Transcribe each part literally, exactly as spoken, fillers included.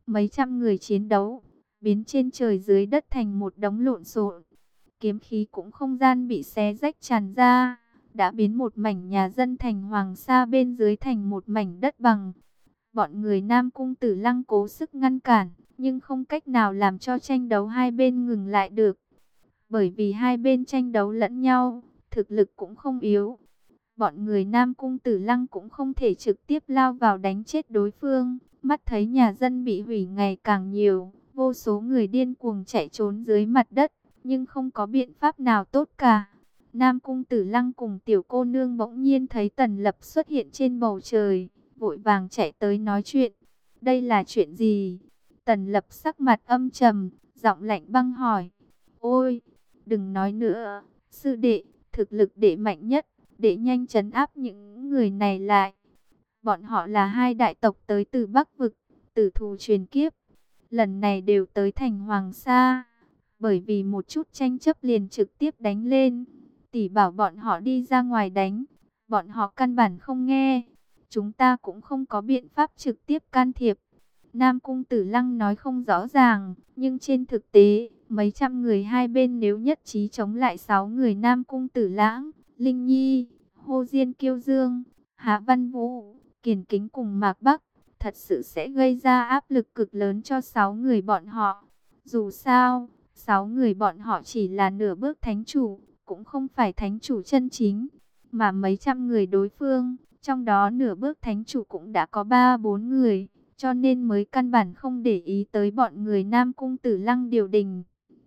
mấy trăm người chiến đấu, biến trên trời dưới đất thành một đống lộn xộn. Kiếm khí cũng không gian bị xé rách tràn ra, đã biến một mảnh nhà dân thành hoàng sa, bên dưới thành một mảnh đất bằng. Bọn người Nam Cung Tử Lăng cố sức ngăn cản, nhưng không cách nào làm cho tranh đấu hai bên ngừng lại được. Bởi vì hai bên tranh đấu lẫn nhau, thực lực cũng không yếu. Bọn người Nam Cung Tử Lăng cũng không thể trực tiếp lao vào đánh chết đối phương. Mắt thấy nhà dân bị hủy ngày càng nhiều, vô số người điên cuồng chạy trốn dưới mặt đất, nhưng không có biện pháp nào tốt cả. Nam Cung Tử Lăng cùng tiểu cô nương bỗng nhiên thấy Tần Lập xuất hiện trên bầu trời, vội vàng chạy tới nói chuyện. Đây là chuyện gì? Tần Lập sắc mặt âm trầm, giọng lạnh băng hỏi. Ôi, đừng nói nữa, sư đệ, thực lực đệ mạnh nhất, để nhanh trấn áp những người này lại. Bọn họ là hai đại tộc tới từ Bắc Vực, tử thù truyền kiếp. Lần này đều tới thành Hoàng Sa, bởi vì một chút tranh chấp liền trực tiếp đánh lên. Tỷ bảo bọn họ đi ra ngoài đánh, bọn họ căn bản không nghe. Chúng ta cũng không có biện pháp trực tiếp can thiệp. Nam Cung Tử Lăng nói không rõ ràng, nhưng trên thực tế, mấy trăm người hai bên nếu nhất trí chống lại sáu người Nam Cung Tử Lãng, Linh Nhi, Hồ Diên Kiêu Dương, Hạ Văn Vũ, Kiền Kính cùng Mạc Bắc, thật sự sẽ gây ra áp lực cực lớn cho sáu người bọn họ. Dù sao, sáu người bọn họ chỉ là nửa bước thánh chủ, cũng không phải thánh chủ chân chính, mà mấy trăm người đối phương, trong đó nửa bước thánh chủ cũng đã có ba bốn người, cho nên mới căn bản không để ý tới bọn người Nam Cung Tử Lăng điều đình.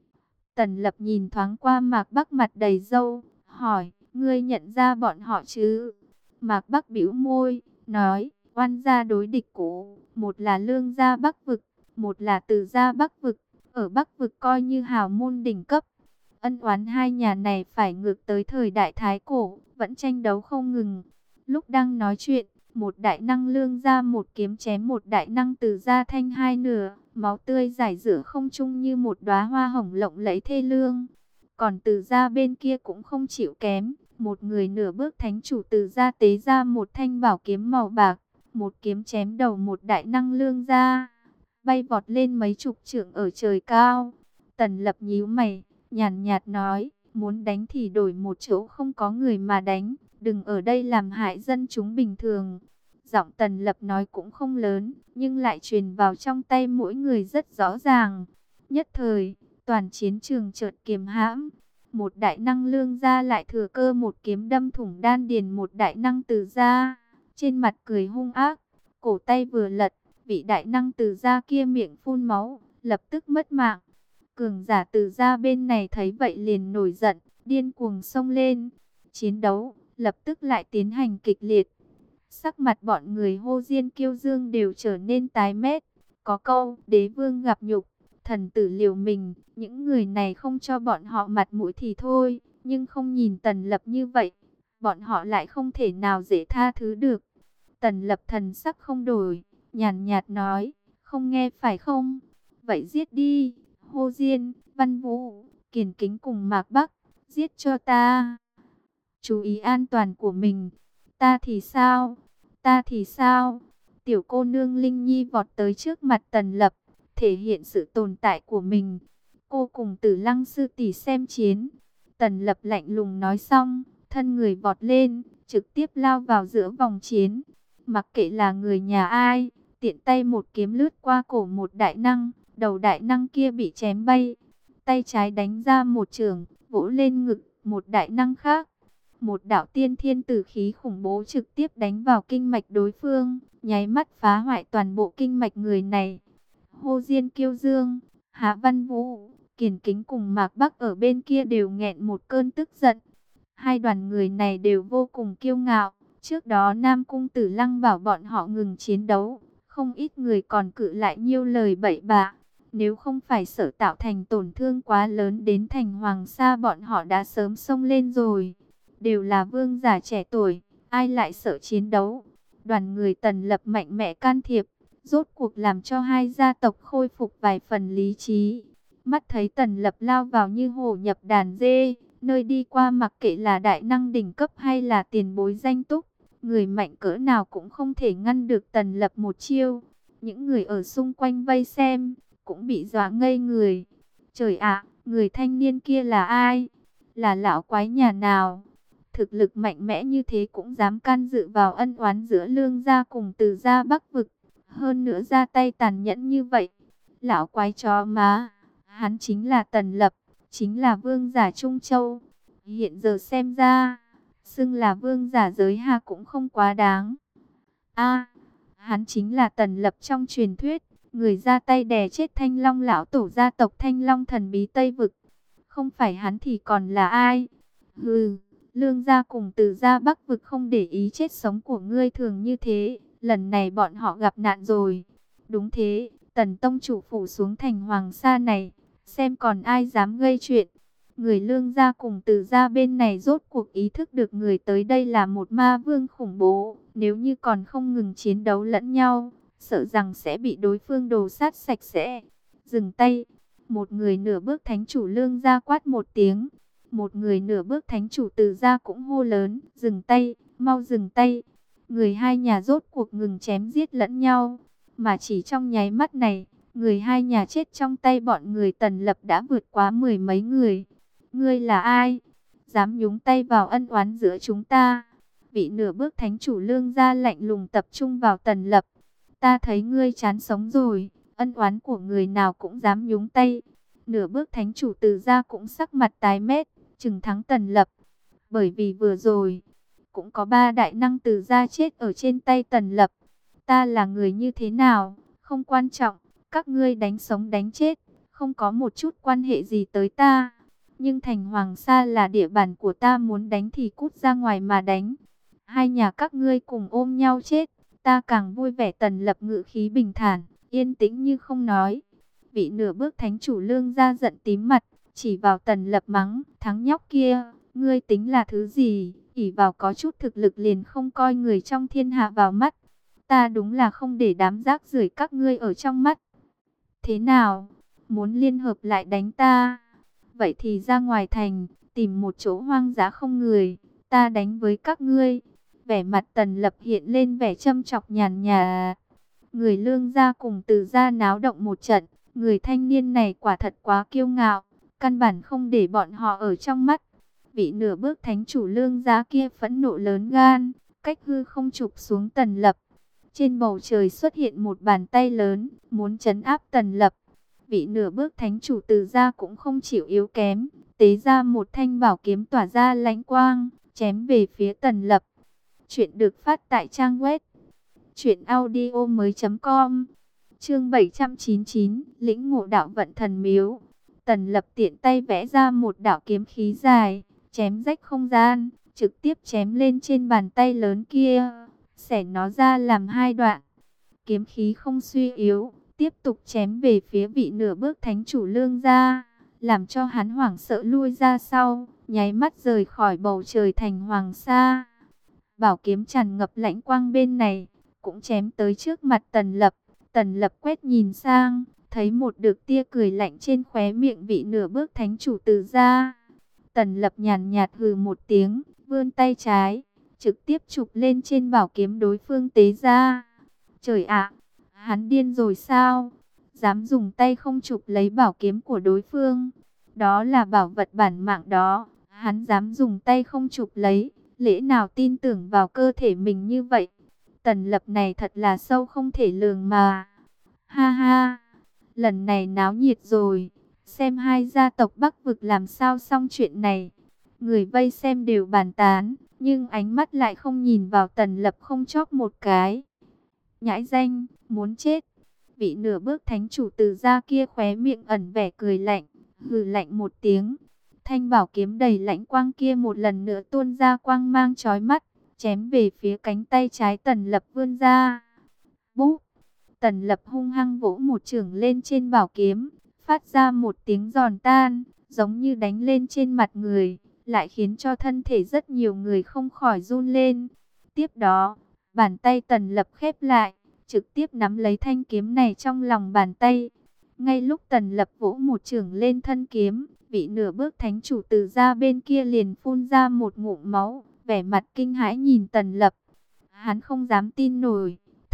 Tần Lập nhìn thoáng qua Mạc Bắc mặt đầy râu, hỏi, ngươi nhận ra bọn họ chứ? Mạc Bắc bĩu môi, nói, oan gia đối địch cũ, một là Lương gia Bắc Vực, một là Từ gia Bắc Vực, ở Bắc Vực coi như hào môn đỉnh cấp. Ân oán hai nhà này phải ngược tới thời đại Thái Cổ, vẫn tranh đấu không ngừng. Lúc đang nói chuyện, một đại năng Lương gia một kiếm chém một đại năng Từ gia thanh hai nửa, máu tươi rải rửa không trung như một đóa hoa hồng lộng lẫy thê lương. Còn Từ gia bên kia cũng không chịu kém, một người nửa bước thánh chủ Từ gia tế ra một thanh bảo kiếm màu bạc, một kiếm chém đầu một đại năng Lương gia, bay vọt lên mấy chục trượng ở trời cao. Tần Lập nhíu mày, nhàn nhạt nói, muốn đánh thì đổi một chỗ không có người mà đánh, đừng ở đây làm hại dân chúng bình thường. Giọng Tần Lập nói cũng không lớn, nhưng lại truyền vào trong tay mỗi người rất rõ ràng. Nhất thời, toàn chiến trường chợt kiềm hãm. Một đại năng Lương gia lại thừa cơ một kiếm đâm thủng đan điền một đại năng Từ gia, trên mặt cười hung ác, cổ tay vừa lật, vị đại năng Từ gia kia miệng phun máu, lập tức mất mạng. Cường giả Từ gia bên này thấy vậy liền nổi giận, điên cuồng xông lên. Chiến đấu lập tức lại tiến hành kịch liệt. Sắc mặt bọn người Hồ Diên Kiêu Dương đều trở nên tái mét. Có câu, đế vương gặp nhục, thần tử liều mình. Những người này không cho bọn họ mặt mũi thì thôi, nhưng không nhìn Tần Lập như vậy, bọn họ lại không thể nào dễ tha thứ được. Tần Lập thần sắc không đổi, nhàn nhạt nói, không nghe phải không? Vậy giết đi, Hồ Diên, Văn Vũ, Kiền Kính cùng Mạc Bắc, giết cho ta. Chú ý an toàn của mình. Ta thì sao? Ta thì sao? Tiểu cô nương Linh Nhi vọt tới trước mặt Tần Lập, thể hiện sự tồn tại của mình. Cô cùng Tử Lăng sư tỷ xem chiến. Tần Lập lạnh lùng nói xong, thân người vọt lên, trực tiếp lao vào giữa vòng chiến. Mặc kệ là người nhà ai, tiện tay một kiếm lướt qua cổ một đại năng, đầu đại năng kia bị chém bay. Tay trái đánh ra một chưởng, vỗ lên ngực một đại năng khác. Một đạo tiên thiên tử khí khủng bố trực tiếp đánh vào kinh mạch đối phương, nháy mắt phá hoại toàn bộ kinh mạch người này. Hồ Diên Kiêu Dương, Hạ Văn Vũ, Kiền Kính cùng Mạc Bắc ở bên kia đều nghẹn một cơn tức giận. Hai đoàn người này đều vô cùng kiêu ngạo. Trước đó Nam Cung Tử Lăng bảo bọn họ ngừng chiến đấu, không ít người còn cự lại nhiêu lời bậy bạ. Nếu không phải sợ tạo thành tổn thương quá lớn đến thành Hoàng Sa, bọn họ đã sớm xông lên rồi. Đều là vương giả trẻ tuổi, ai lại sợ chiến đấu. Đoàn người Tần Lập mạnh mẽ can thiệp, rốt cuộc làm cho hai gia tộc khôi phục vài phần lý trí. Mắt thấy Tần Lập lao vào như hổ nhập đàn dê, nơi đi qua mặc kệ là đại năng đỉnh cấp hay là tiền bối danh túc, người mạnh cỡ nào cũng không thể ngăn được Tần Lập một chiêu. Những người ở xung quanh vây xem, cũng bị dọa ngây người. Trời ạ, người thanh niên kia là ai? Là lão quái nhà nào? Thực lực mạnh mẽ như thế cũng dám can dự vào ân oán giữa Lương gia cùng Từ gia Bắc vực. Hơn nữa ra tay tàn nhẫn như vậy. Lão quái chó má, hắn chính là Tần Lập, chính là vương giả Trung Châu. Hiện giờ xem ra, xưng là vương giả giới Hà cũng không quá đáng. A, hắn chính là Tần Lập trong truyền thuyết, người ra tay đè chết Thanh Long lão tổ gia tộc Thanh Long thần bí Tây vực. Không phải hắn thì còn là ai? Hừ, Lương gia cùng Từ gia Bắc vực không để ý chết sống của ngươi thường như thế, lần này bọn họ gặp nạn rồi. Đúng thế, Tần tông chủ phủ xuống thành Hoàng Sa này, xem còn ai dám gây chuyện. Người Lương gia cùng Từ gia bên này rốt cuộc ý thức được người tới đây là một ma vương khủng bố, nếu như còn không ngừng chiến đấu lẫn nhau, sợ rằng sẽ bị đối phương đồ sát sạch sẽ. Dừng tay. Một người nửa bước thánh chủ Lương gia quát một tiếng. Một người nửa bước thánh chủ Từ gia cũng hô lớn, dừng tay, mau dừng tay. Người hai nhà rốt cuộc ngừng chém giết lẫn nhau, mà chỉ trong nháy mắt này, người hai nhà chết trong tay bọn người Tần Lập đã vượt quá mười mấy người. Ngươi là ai? Dám nhúng tay vào ân oán giữa chúng ta? Vị nửa bước thánh chủ Lương gia lạnh lùng tập trung vào Tần Lập. Ta thấy ngươi chán sống rồi, ân oán của người nào cũng dám nhúng tay. Nửa bước thánh chủ Từ gia cũng sắc mặt tái mét, chừng thắng Tần Lập. Bởi vì vừa rồi, cũng có ba đại năng Từ gia chết ở trên tay Tần Lập. Ta là người như thế nào, không quan trọng, các ngươi đánh sống đánh chết, không có một chút quan hệ gì tới ta. Nhưng thành Hoàng Sa là địa bàn của ta, muốn đánh thì cút ra ngoài mà đánh. Hai nhà các ngươi cùng ôm nhau chết, ta càng vui vẻ. Tần Lập ngữ khí bình thản, yên tĩnh như không nói. Vị nửa bước thánh chủ Lương gia giận tím mặt, chỉ vào Tần Lập mắng, thằng nhóc kia, ngươi tính là thứ gì, ỷ vào có chút thực lực liền không coi người trong thiên hạ vào mắt. Ta đúng là không để đám rác rưởi các ngươi ở trong mắt. Thế nào, muốn liên hợp lại đánh ta? Vậy thì ra ngoài thành, tìm một chỗ hoang dã không người, ta đánh với các ngươi. Vẻ mặt Tần Lập hiện lên vẻ châm chọc nhàn nhạt. Người Lương gia cùng Từ gia náo động một trận, người thanh niên này quả thật quá kiêu ngạo, căn bản không để bọn họ ở trong mắt. Vị nửa bước thánh chủ Lương gia kia phẫn nộ lớn gan, cách hư không chụp xuống Tần Lập. Trên bầu trời xuất hiện một bàn tay lớn, muốn trấn áp Tần Lập. Vị nửa bước thánh chủ Từ gia cũng không chịu yếu kém, tế ra một thanh bảo kiếm tỏa ra lãnh quang, chém về phía Tần Lập. Chuyện được phát tại trang web truyện audio mới chấm com. Chương bảy trăm chín mươi chín, lĩnh ngộ đạo vận thần miếu. Tần Lập tiện tay vẽ ra một đạo kiếm khí dài, chém rách không gian, trực tiếp chém lên trên bàn tay lớn kia, xẻ nó ra làm hai đoạn. Kiếm khí không suy yếu, tiếp tục chém về phía vị nửa bước thánh chủ Lương gia, làm cho hắn hoảng sợ lui ra sau, nháy mắt rời khỏi bầu trời thành Hoàng Sa. Bảo kiếm tràn ngập lãnh quang bên này, cũng chém tới trước mặt Tần Lập. Tần Lập quét nhìn sang, thấy một được tia cười lạnh trên khóe miệng vị nửa bước thánh chủ Từ gia. Tần Lập nhàn nhạt hừ một tiếng, vươn tay trái, trực tiếp chụp lên trên bảo kiếm đối phương tế ra. Trời ạ, hắn điên rồi sao? Dám dùng tay không chụp lấy bảo kiếm của đối phương. Đó là bảo vật bản mạng đó, hắn dám dùng tay không chụp lấy, lẽ nào tin tưởng vào cơ thể mình như vậy? Tần Lập này thật là sâu không thể lường mà. Ha ha, lần này náo nhiệt rồi, xem hai gia tộc Bắc vực làm sao xong chuyện này. Người vây xem đều bàn tán, nhưng ánh mắt lại không nhìn vào Tần Lập không chóp một cái. Nhãi danh, muốn chết. Vị nửa bước thánh chủ Từ gia kia khóe miệng ẩn vẻ cười lạnh, hừ lạnh một tiếng. Thanh bảo kiếm đầy lãnh quang kia một lần nữa tuôn ra quang mang chói mắt, chém về phía cánh tay trái Tần Lập vươn ra. Búp! Tần Lập hung hăng vỗ một chưởng lên trên bảo kiếm, phát ra một tiếng giòn tan, giống như đánh lên trên mặt người, lại khiến cho thân thể rất nhiều người không khỏi run lên. Tiếp đó, bàn tay Tần Lập khép lại, trực tiếp nắm lấy thanh kiếm này trong lòng bàn tay. Ngay lúc Tần Lập vỗ một chưởng lên thân kiếm, vị nửa bước thánh chủ Từ gia bên kia liền phun ra một ngụm máu, vẻ mặt kinh hãi nhìn Tần Lập. Hắn không dám tin nổi,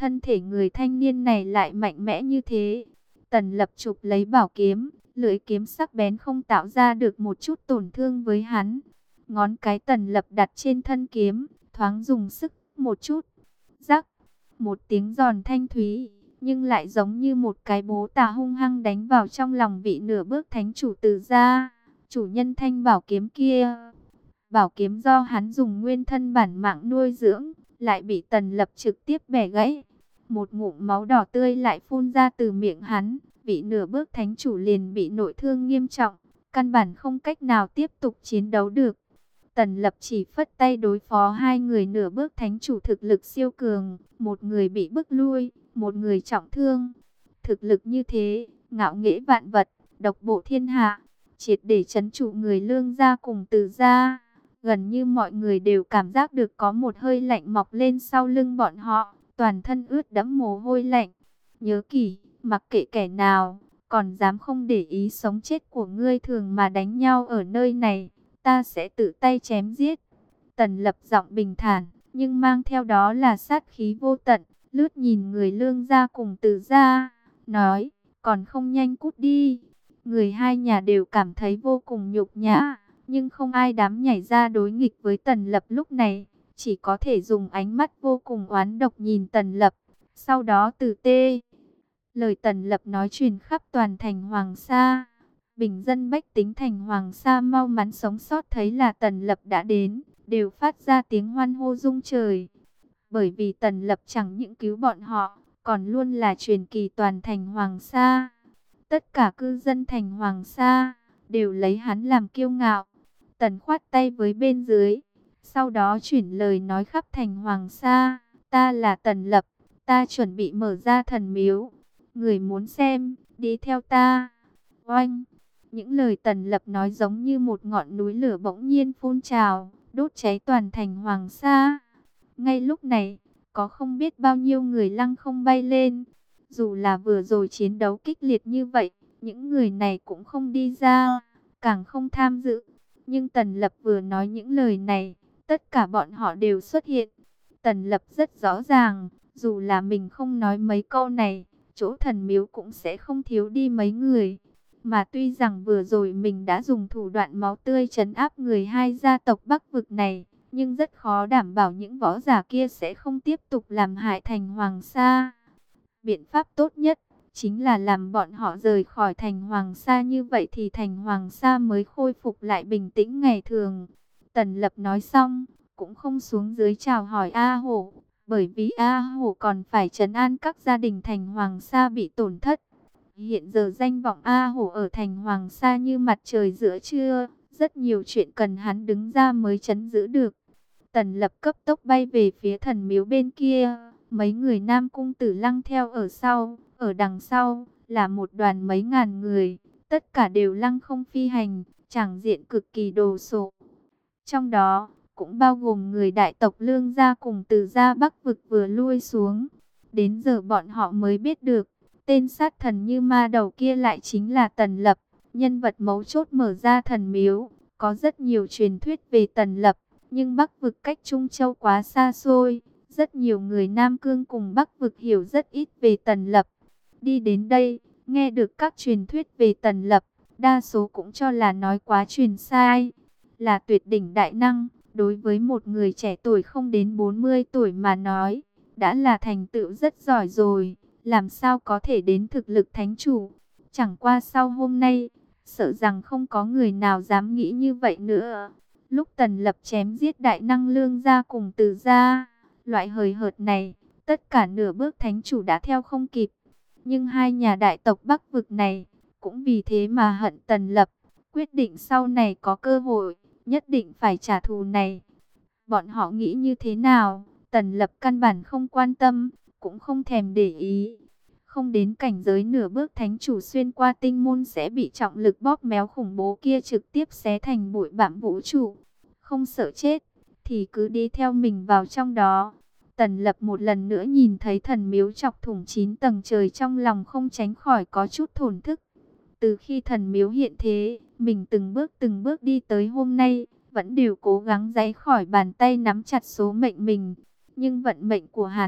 thân thể người thanh niên này lại mạnh mẽ như thế. Tần Lập chụp lấy bảo kiếm, lưỡi kiếm sắc bén không tạo ra được một chút tổn thương với hắn. Ngón cái Tần Lập đặt trên thân kiếm, thoáng dùng sức một chút. Rắc, một tiếng giòn thanh thúy, nhưng lại giống như một cái bố tà hung hăng đánh vào trong lòng vị nửa bước thánh chủ Từ gia, chủ nhân thanh bảo kiếm kia. Bảo kiếm do hắn dùng nguyên thân bản mạng nuôi dưỡng, lại bị Tần Lập trực tiếp bẻ gãy. Một ngụm máu đỏ tươi lại phun ra từ miệng hắn, vị nửa bước thánh chủ liền bị nội thương nghiêm trọng, căn bản không cách nào tiếp tục chiến đấu được. Tần Lập chỉ phất tay đối phó hai người nửa bước thánh chủ thực lực siêu cường, một người bị bức lui, một người trọng thương. Thực lực như thế, ngạo nghễ vạn vật, độc bộ thiên hạ, triệt để trấn trụ người Lương gia cùng Từ gia. Gần như mọi người đều cảm giác được có một hơi lạnh mọc lên sau lưng bọn họ, toàn thân ướt đẫm mồ hôi lạnh. Nhớ kỹ, mặc kệ kẻ nào, còn dám không để ý sống chết của ngươi thường mà đánh nhau ở nơi này, ta sẽ tự tay chém giết. Tần Lập giọng bình thản, nhưng mang theo đó là sát khí vô tận, lướt nhìn người Lương gia cùng Từ gia, nói, còn không nhanh cút đi. Người hai nhà đều cảm thấy vô cùng nhục nhã, nhưng không ai dám nhảy ra đối nghịch với Tần Lập lúc này, chỉ có thể dùng ánh mắt vô cùng oán độc nhìn Tần Lập. Sau đó từ tê, lời Tần Lập nói truyền khắp toàn thành Hoàng Sa. Bình dân bách tính thành Hoàng Sa mau mắn sống sót thấy là Tần Lập đã đến, đều phát ra tiếng hoan hô rung trời. Bởi vì Tần Lập chẳng những cứu bọn họ, còn luôn là truyền kỳ toàn thành Hoàng Sa. Tất cả cư dân thành Hoàng Sa đều lấy hắn làm kiêu ngạo. Tần khoát tay với bên dưới, sau đó chuyển lời nói khắp thành Hoàng Sa, ta là Tần Lập, ta chuẩn bị mở ra thần miếu. Người muốn xem, đi theo ta. Oanh! Những lời Tần Lập nói giống như một ngọn núi lửa bỗng nhiên phun trào, đốt cháy toàn thành Hoàng Sa. Ngay lúc này, có không biết bao nhiêu người lăng không bay lên. Dù là vừa rồi chiến đấu kích liệt như vậy, những người này cũng không đi ra, càng không tham dự. Nhưng Tần Lập vừa nói những lời này, tất cả bọn họ đều xuất hiện. Tần Lập rất rõ ràng, dù là mình không nói mấy câu này, chỗ thần miếu cũng sẽ không thiếu đi mấy người. Mà tuy rằng vừa rồi mình đã dùng thủ đoạn máu tươi trấn áp người hai gia tộc Bắc vực này, nhưng rất khó đảm bảo những võ giả kia sẽ không tiếp tục làm hại thành Hoàng Sa. Biện pháp tốt nhất chính là làm bọn họ rời khỏi thành Hoàng Sa, như vậy thì thành Hoàng Sa mới khôi phục lại bình tĩnh ngày thường. Tần Lập nói xong, cũng không xuống dưới chào hỏi A Hổ, bởi vì A Hổ còn phải trấn an các gia đình thành Hoàng Sa bị tổn thất. Hiện giờ danh vọng A Hổ ở thành Hoàng Sa như mặt trời giữa trưa, rất nhiều chuyện cần hắn đứng ra mới trấn giữ được. Tần Lập cấp tốc bay về phía thần miếu bên kia, mấy người Nam Cung Tử Lăng theo ở sau, ở đằng sau là một đoàn mấy ngàn người, tất cả đều lăng không phi hành, tràng diện cực kỳ đồ sộ. Trong đó cũng bao gồm người đại tộc Lương gia cùng Từ gia Bắc vực vừa lui xuống. Đến giờ bọn họ mới biết được, tên sát thần như ma đầu kia lại chính là Tần Lập, nhân vật mấu chốt mở ra thần miếu. Có rất nhiều truyền thuyết về Tần Lập, nhưng Bắc vực cách Trung Châu quá xa xôi, rất nhiều người Nam Cương cùng Bắc vực hiểu rất ít về Tần Lập. Đi đến đây, nghe được các truyền thuyết về Tần Lập, đa số cũng cho là nói quá truyền sai, là tuyệt đỉnh đại năng. Đối với một người trẻ tuổi không đến bốn mươi tuổi mà nói, đã là thành tựu rất giỏi rồi, làm sao có thể đến thực lực thánh chủ. Chẳng qua sau hôm nay, sợ rằng không có người nào dám nghĩ như vậy nữa. Lúc Tần Lập chém giết đại năng Lương gia cùng Từ gia, loại hời hợt này, tất cả nửa bước thánh chủ đã theo không kịp. Nhưng hai nhà đại tộc Bắc vực này, cũng vì thế mà hận Tần Lập, quyết định sau này có cơ hội, nhất định phải trả thù này. Bọn họ nghĩ như thế nào, Tần Lập căn bản không quan tâm, cũng không thèm để ý. Không đến cảnh giới nửa bước thánh chủ xuyên qua tinh môn sẽ bị trọng lực bóp méo khủng bố kia trực tiếp xé thành bụi bặm vũ trụ. Không sợ chết, thì cứ đi theo mình vào trong đó. Tần Lập một lần nữa nhìn thấy thần miếu chọc thủng chín tầng trời, trong lòng không tránh khỏi có chút thổn thức. Từ khi thần miếu hiện thế, mình từng bước từng bước đi tới hôm nay, vẫn đều cố gắng giãy khỏi bàn tay nắm chặt số mệnh mình. Nhưng vận mệnh của hắn,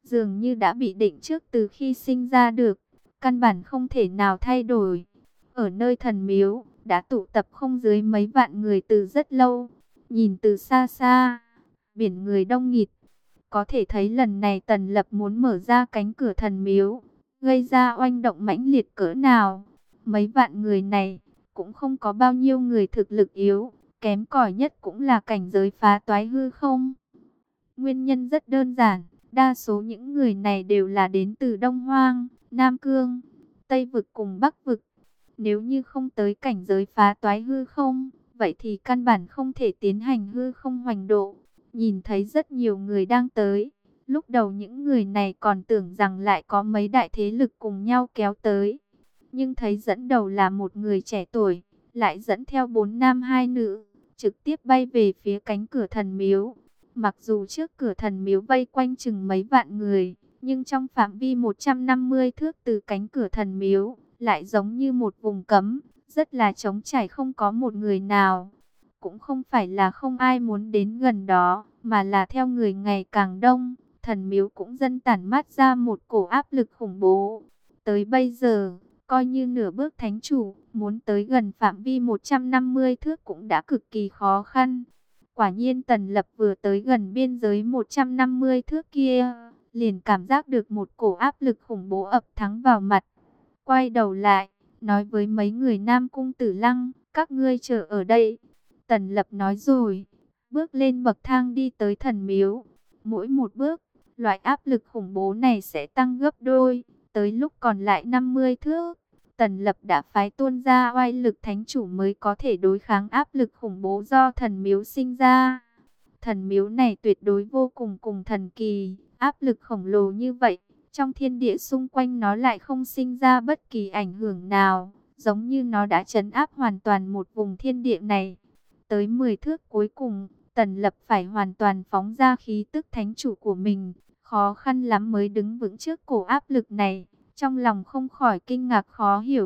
dường như đã bị định trước từ khi sinh ra được, căn bản không thể nào thay đổi. Ở nơi thần miếu, đã tụ tập không dưới mấy vạn người từ rất lâu. Nhìn từ xa xa, biển người đông nghịt. Có thể thấy lần này Tần Lập muốn mở ra cánh cửa thần miếu, gây ra oanh động mãnh liệt cỡ nào. Mấy vạn người này, cũng không có bao nhiêu người thực lực yếu, kém cỏi nhất cũng là cảnh giới phá toái hư không. Nguyên nhân rất đơn giản, đa số những người này đều là đến từ Đông Hoang, Nam Cương, Tây Vực cùng Bắc Vực. Nếu như không tới cảnh giới phá toái hư không, vậy thì căn bản không thể tiến hành hư không hoành độ. Nhìn thấy rất nhiều người đang tới. Lúc đầu những người này còn tưởng rằng lại có mấy đại thế lực cùng nhau kéo tới. Nhưng thấy dẫn đầu là một người trẻ tuổi, lại dẫn theo bốn nam hai nữ, trực tiếp bay về phía cánh cửa thần miếu. Mặc dù trước cửa thần miếu vây quanh chừng mấy vạn người, nhưng trong phạm vi một trăm năm mươi thước từ cánh cửa thần miếu, lại giống như một vùng cấm, rất là trống trải không có một người nào. Cũng không phải là không ai muốn đến gần đó, mà là theo người ngày càng đông, thần miếu cũng dần tản mát ra một cổ áp lực khủng bố. Tới bây giờ, coi như nửa bước thánh chủ, muốn tới gần phạm vi một trăm năm mươi thước cũng đã cực kỳ khó khăn. Quả nhiên Tần Lập vừa tới gần biên giới một trăm năm mươi thước kia, liền cảm giác được một cổ áp lực khủng bố ập thẳng vào mặt. Quay đầu lại, nói với mấy người Nam Cung Tử Lăng, các ngươi chờ ở đây. Tần Lập nói rồi, bước lên bậc thang đi tới thần miếu. Mỗi một bước, loại áp lực khủng bố này sẽ tăng gấp đôi. Tới lúc còn lại năm mươi thước, Tần Lập đã phái tuôn ra oai lực thánh chủ mới có thể đối kháng áp lực khủng bố do thần miếu sinh ra. Thần miếu này tuyệt đối vô cùng cùng thần kỳ, áp lực khổng lồ như vậy. Trong thiên địa xung quanh nó lại không sinh ra bất kỳ ảnh hưởng nào, giống như nó đã trấn áp hoàn toàn một vùng thiên địa này. Tới mười thước cuối cùng, Tần Lập phải hoàn toàn phóng ra khí tức thánh chủ của mình, khó khăn lắm mới đứng vững trước cổ áp lực này, trong lòng không khỏi kinh ngạc khó hiểu.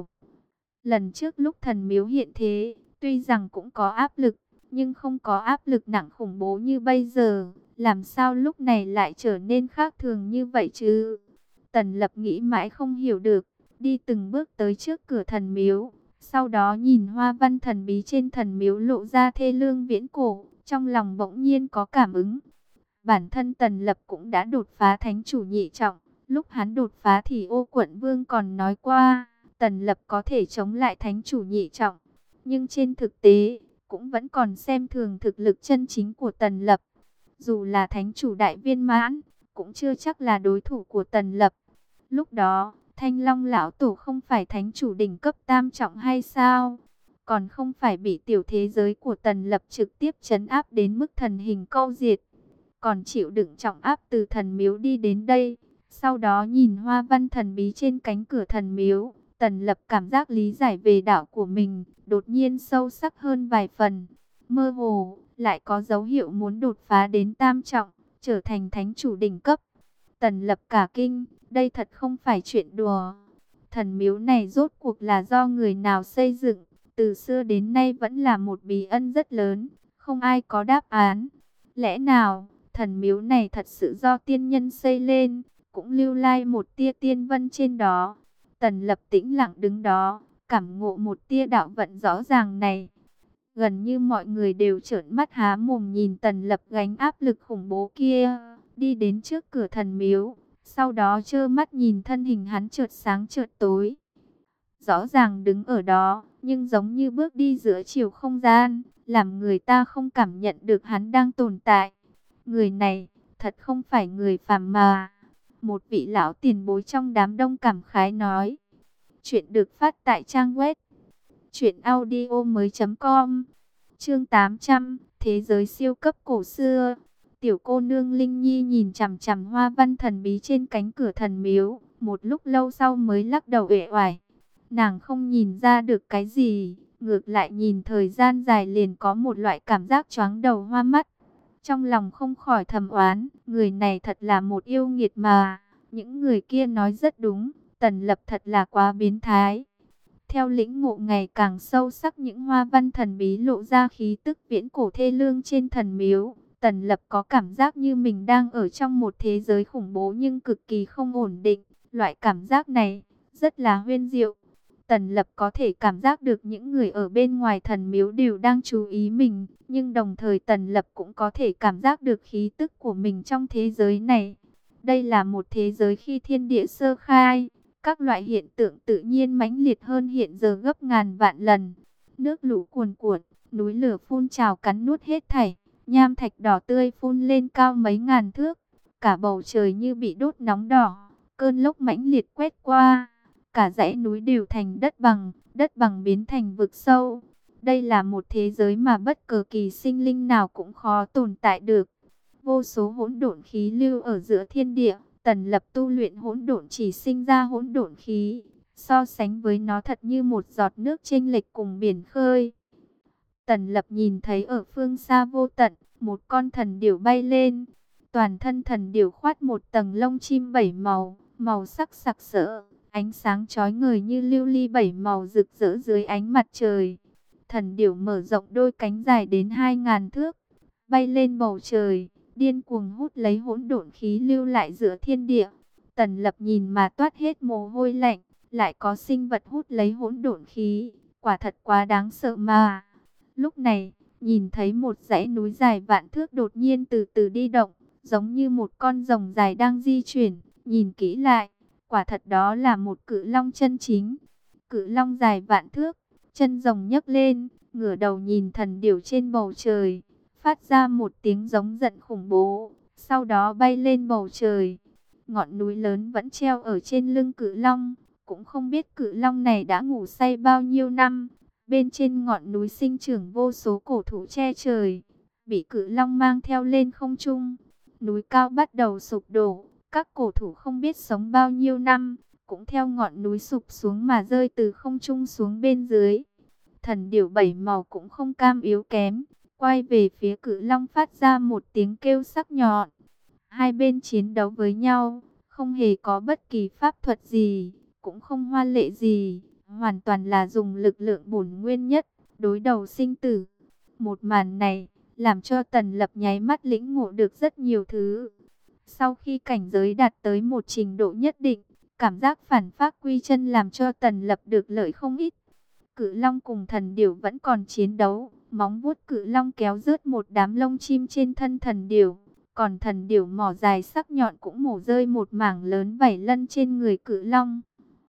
Lần trước lúc thần miếu hiện thế, tuy rằng cũng có áp lực, nhưng không có áp lực nặng khủng bố như bây giờ, làm sao lúc này lại trở nên khác thường như vậy chứ? Tần Lập nghĩ mãi không hiểu được, đi từng bước tới trước cửa thần miếu, sau đó nhìn hoa văn thần bí trên thần miếu lộ ra thê lương viễn cổ, trong lòng bỗng nhiên có cảm ứng. Bản thân Tần Lập cũng đã đột phá thánh chủ nhị trọng, lúc hắn đột phá thì Ô Quận Vương còn nói qua, Tần Lập có thể chống lại thánh chủ nhị trọng, nhưng trên thực tế, cũng vẫn còn xem thường thực lực chân chính của Tần Lập. Dù là thánh chủ đại viên mãn, cũng chưa chắc là đối thủ của Tần Lập. Lúc đó, Thanh Long lão tổ không phải thánh chủ đỉnh cấp tam trọng hay sao? Còn không phải bị tiểu thế giới của Tần Lập trực tiếp trấn áp đến mức thần hình câu diệt. Còn chịu đựng trọng áp từ thần miếu đi đến đây. Sau đó nhìn hoa văn thần bí trên cánh cửa thần miếu, Tần Lập cảm giác lý giải về đạo của mình, đột nhiên sâu sắc hơn vài phần. Mơ hồ, lại có dấu hiệu muốn đột phá đến tam trọng, trở thành thánh chủ đỉnh cấp. Tần Lập cả kinh, đây thật không phải chuyện đùa. Thần miếu này rốt cuộc là do người nào xây dựng, từ xưa đến nay vẫn là một bí ẩn rất lớn, không ai có đáp án. Lẽ nào, thần miếu này thật sự do tiên nhân xây lên, cũng lưu lai một tia tiên vân trên đó. Tần Lập tĩnh lặng đứng đó, cảm ngộ một tia đạo vận rõ ràng này. Gần như mọi người đều trợn mắt há mồm nhìn Tần Lập gánh áp lực khủng bố kia, đi đến trước cửa thần miếu, sau đó trơ mắt nhìn thân hình hắn chợt sáng chợt tối. Rõ ràng đứng ở đó, nhưng giống như bước đi giữa chiều không gian, làm người ta không cảm nhận được hắn đang tồn tại. Người này, thật không phải người phàm mà. Một vị lão tiền bối trong đám đông cảm khái nói. Chuyện được phát tại trang web truyện audio mới chấm com. Chương tám trăm, Thế giới siêu cấp cổ xưa. Tiểu cô nương Linh Nhi nhìn chằm chằm hoa văn thần bí trên cánh cửa thần miếu, một lúc lâu sau mới lắc đầu uể oải. Nàng không nhìn ra được cái gì, ngược lại nhìn thời gian dài liền có một loại cảm giác choáng đầu hoa mắt. Trong lòng không khỏi thầm oán, người này thật là một yêu nghiệt mà. Những người kia nói rất đúng, Tần Lập thật là quá biến thái. Theo lĩnh ngộ ngày càng sâu sắc những hoa văn thần bí lộ ra khí tức viễn cổ thê lương trên thần miếu, Tần Lập có cảm giác như mình đang ở trong một thế giới khủng bố nhưng cực kỳ không ổn định. Loại cảm giác này rất là huyễn diệu. Tần Lập có thể cảm giác được những người ở bên ngoài thần miếu đều đang chú ý mình, nhưng đồng thời Tần Lập cũng có thể cảm giác được khí tức của mình trong thế giới này. Đây là một thế giới khi thiên địa sơ khai, các loại hiện tượng tự nhiên mãnh liệt hơn hiện giờ gấp ngàn vạn lần. Nước lũ cuồn cuộn, núi lửa phun trào cắn nuốt hết thảy, nham thạch đỏ tươi phun lên cao mấy ngàn thước, cả bầu trời như bị đốt nóng đỏ, cơn lốc mãnh liệt quét qua. Cả dãy núi đều thành đất bằng, đất bằng biến thành vực sâu. Đây là một thế giới mà bất cứ kỳ sinh linh nào cũng khó tồn tại được. Vô số hỗn độn khí lưu ở giữa thiên địa, Tần Lập tu luyện hỗn độn chỉ sinh ra hỗn độn khí. So sánh với nó thật như một giọt nước chênh lệch cùng biển khơi. Tần Lập nhìn thấy ở phương xa vô tận, một con thần điểu bay lên. Toàn thân thần điểu khoát một tầng lông chim bảy màu, màu sắc sặc sỡ. Ánh sáng chói ngời như lưu ly bảy màu rực rỡ dưới ánh mặt trời. Thần điểu mở rộng đôi cánh dài đến hai ngàn thước, bay lên bầu trời, điên cuồng hút lấy hỗn độn khí lưu lại giữa thiên địa. Tần Lập nhìn mà toát hết mồ hôi lạnh, lại có sinh vật hút lấy hỗn độn khí, quả thật quá đáng sợ mà. Lúc này, nhìn thấy một dãy núi dài vạn thước đột nhiên từ từ đi động, giống như một con rồng dài đang di chuyển, nhìn kỹ lại. Quả thật đó là một cự long chân chính. Cự long dài vạn thước, chân rồng nhấc lên, ngửa đầu nhìn thần điểu trên bầu trời, phát ra một tiếng giống giận khủng bố, sau đó bay lên bầu trời. Ngọn núi lớn vẫn treo ở trên lưng cự long, cũng không biết cự long này đã ngủ say bao nhiêu năm. Bên trên ngọn núi sinh trưởng vô số cổ thụ che trời, bị cự long mang theo lên không trung. Núi cao bắt đầu sụp đổ. Các cổ thụ không biết sống bao nhiêu năm, cũng theo ngọn núi sụp xuống mà rơi từ không trung xuống bên dưới. Thần điểu bảy màu cũng không cam yếu kém, quay về phía cự long phát ra một tiếng kêu sắc nhọn. Hai bên chiến đấu với nhau, không hề có bất kỳ pháp thuật gì, cũng không hoa lệ gì, hoàn toàn là dùng lực lượng bổn nguyên nhất, đối đầu sinh tử. Một màn này, làm cho Tần Lập nháy mắt lĩnh ngộ được rất nhiều thứ. Sau khi cảnh giới đạt tới một trình độ nhất định, cảm giác phản phác quy chân làm cho Tần Lập được lợi không ít. Cự long cùng thần điểu vẫn còn chiến đấu, móng vuốt cự long kéo rớt một đám lông chim trên thân thần điểu, còn thần điểu mỏ dài sắc nhọn cũng mổ rơi một mảng lớn vảy lân trên người cự long.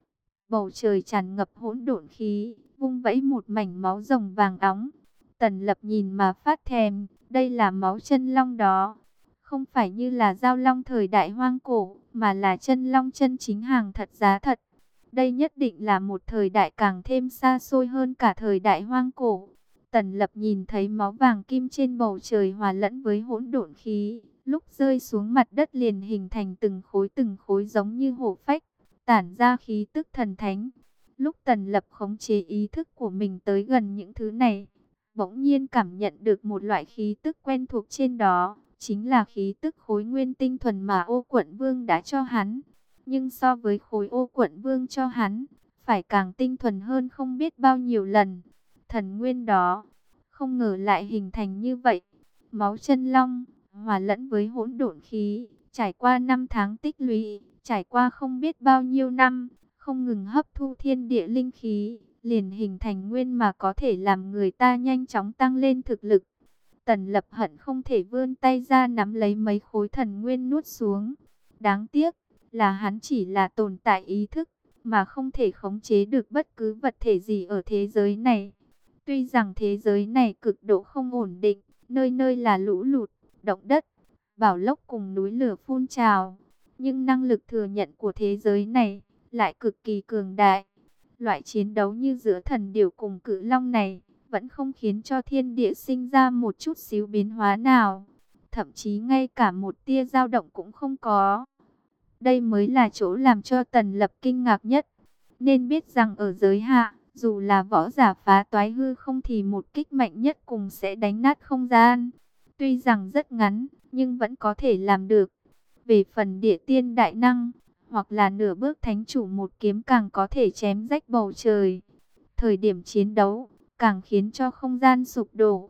Bầu trời tràn ngập hỗn độn khí, vung vẫy một mảnh máu rồng vàng óng. Tần Lập nhìn mà phát thèm, đây là máu chân long đó. Không phải như là giao long thời đại hoang cổ, mà là chân long chân chính hàng thật giá thật. Đây nhất định là một thời đại càng thêm xa xôi hơn cả thời đại hoang cổ. Tần Lập nhìn thấy máu vàng kim trên bầu trời hòa lẫn với hỗn độn khí, lúc rơi xuống mặt đất liền hình thành từng khối từng khối giống như hổ phách, tản ra khí tức thần thánh. Lúc Tần Lập khống chế ý thức của mình tới gần những thứ này, bỗng nhiên cảm nhận được một loại khí tức quen thuộc trên đó. Chính là khí tức khối nguyên tinh thuần mà Ô Quận Vương đã cho hắn. Nhưng so với khối Ô Quận Vương cho hắn, phải càng tinh thuần hơn không biết bao nhiêu lần. Thần nguyên đó, không ngờ lại hình thành như vậy. Máu chân long, hòa lẫn với hỗn độn khí, trải qua năm tháng tích lũy, trải qua không biết bao nhiêu năm, không ngừng hấp thu thiên địa linh khí, liền hình thành nguyên mà có thể làm người ta nhanh chóng tăng lên thực lực. Tần Lập hận không thể vươn tay ra nắm lấy mấy khối thần nguyên nuốt xuống. Đáng tiếc là hắn chỉ là tồn tại ý thức, mà không thể khống chế được bất cứ vật thể gì ở thế giới này. Tuy rằng thế giới này cực độ không ổn định, nơi nơi là lũ lụt, động đất, bão lốc cùng núi lửa phun trào, nhưng năng lực thừa nhận của thế giới này lại cực kỳ cường đại. Loại chiến đấu như giữa thần điểu cùng cự long này vẫn không khiến cho thiên địa sinh ra một chút xíu biến hóa nào, thậm chí ngay cả một tia dao động cũng không có. Đây mới là chỗ làm cho Tần Lập kinh ngạc nhất. Nên biết rằng ở giới hạ, dù là võ giả phá toái hư không thì một kích mạnh nhất cùng sẽ đánh nát không gian. Tuy rằng rất ngắn, nhưng vẫn có thể làm được. Về phần địa tiên đại năng, hoặc là nửa bước thánh chủ một kiếm càng có thể chém rách bầu trời. Thời điểm chiến đấu càng khiến cho không gian sụp đổ.